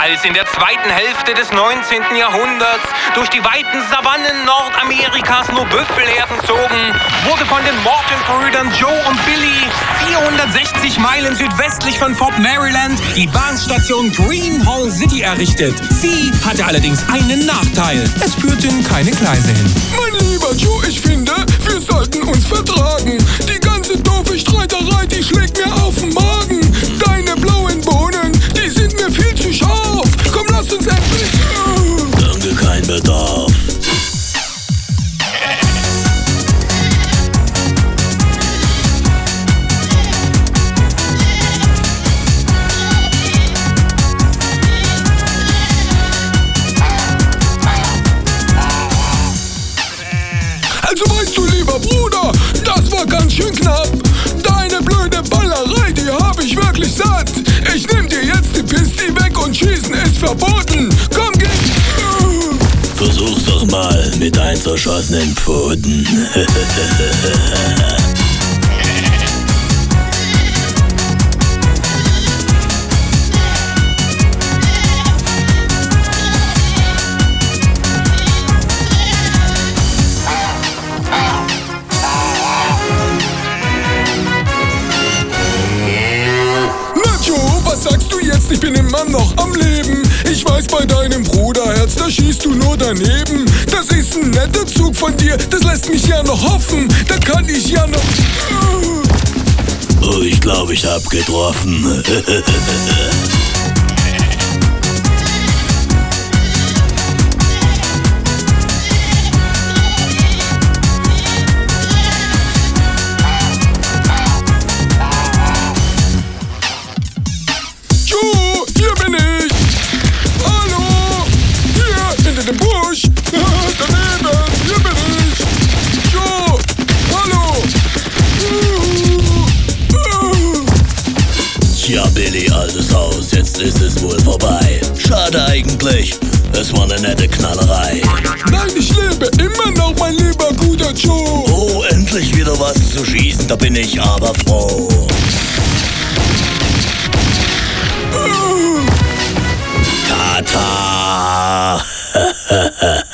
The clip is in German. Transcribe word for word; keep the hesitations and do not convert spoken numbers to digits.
Als in der zweiten Hälfte des neunzehnten Jahrhunderts durch die weiten Savannen Nordamerikas nur Büffelherden zogen, wurde von den Morton-Brüdern Joe und Billy vierhundertsechzig Meilen südwestlich von Fort Maryland die Bahnstation Green Hall City errichtet. Sie hatte allerdings einen Nachteil. Es führten keine Gleise hin. Mein lieber Joe, ich finde, wir sollten uns vertragen. Die ganze doofe Streiterei, die schlägt mir auf den Magen. Deine blauen Bohnen, die sind mir viel zu scharf. Komm, lass uns endlich... Danke, kein Bedarf. Also weißt du, lieber Bruder, das war ganz schön knapp. Deine blöde Ballerei, die hab ich wirklich satt. Ich nehm dir jetzt die Pisti weg und schießen ist verboten. Komm, geh. Versuch's doch mal mit einzerschossenen Pfoten. Was sagst du jetzt? Ich bin immer noch am Leben. Ich weiß, bei deinem Bruderherz, da schießt du nur daneben. Das ist ein netter Zug von dir, das lässt mich ja noch hoffen. Da kann ich ja noch... Oh, ich glaube, ich hab getroffen. Hier bin ich! Hallo! Hier, hinter dem Busch! Daneben! Hier bin ich! Joe! Hallo! Tja, Billy, altes Haus, jetzt ist es wohl vorbei. Schade eigentlich, es war eine nette Knallerei. Nein, ich lebe immer noch, mein lieber guter Joe! Oh, endlich wieder was zu schießen, da bin ich aber froh. Tata!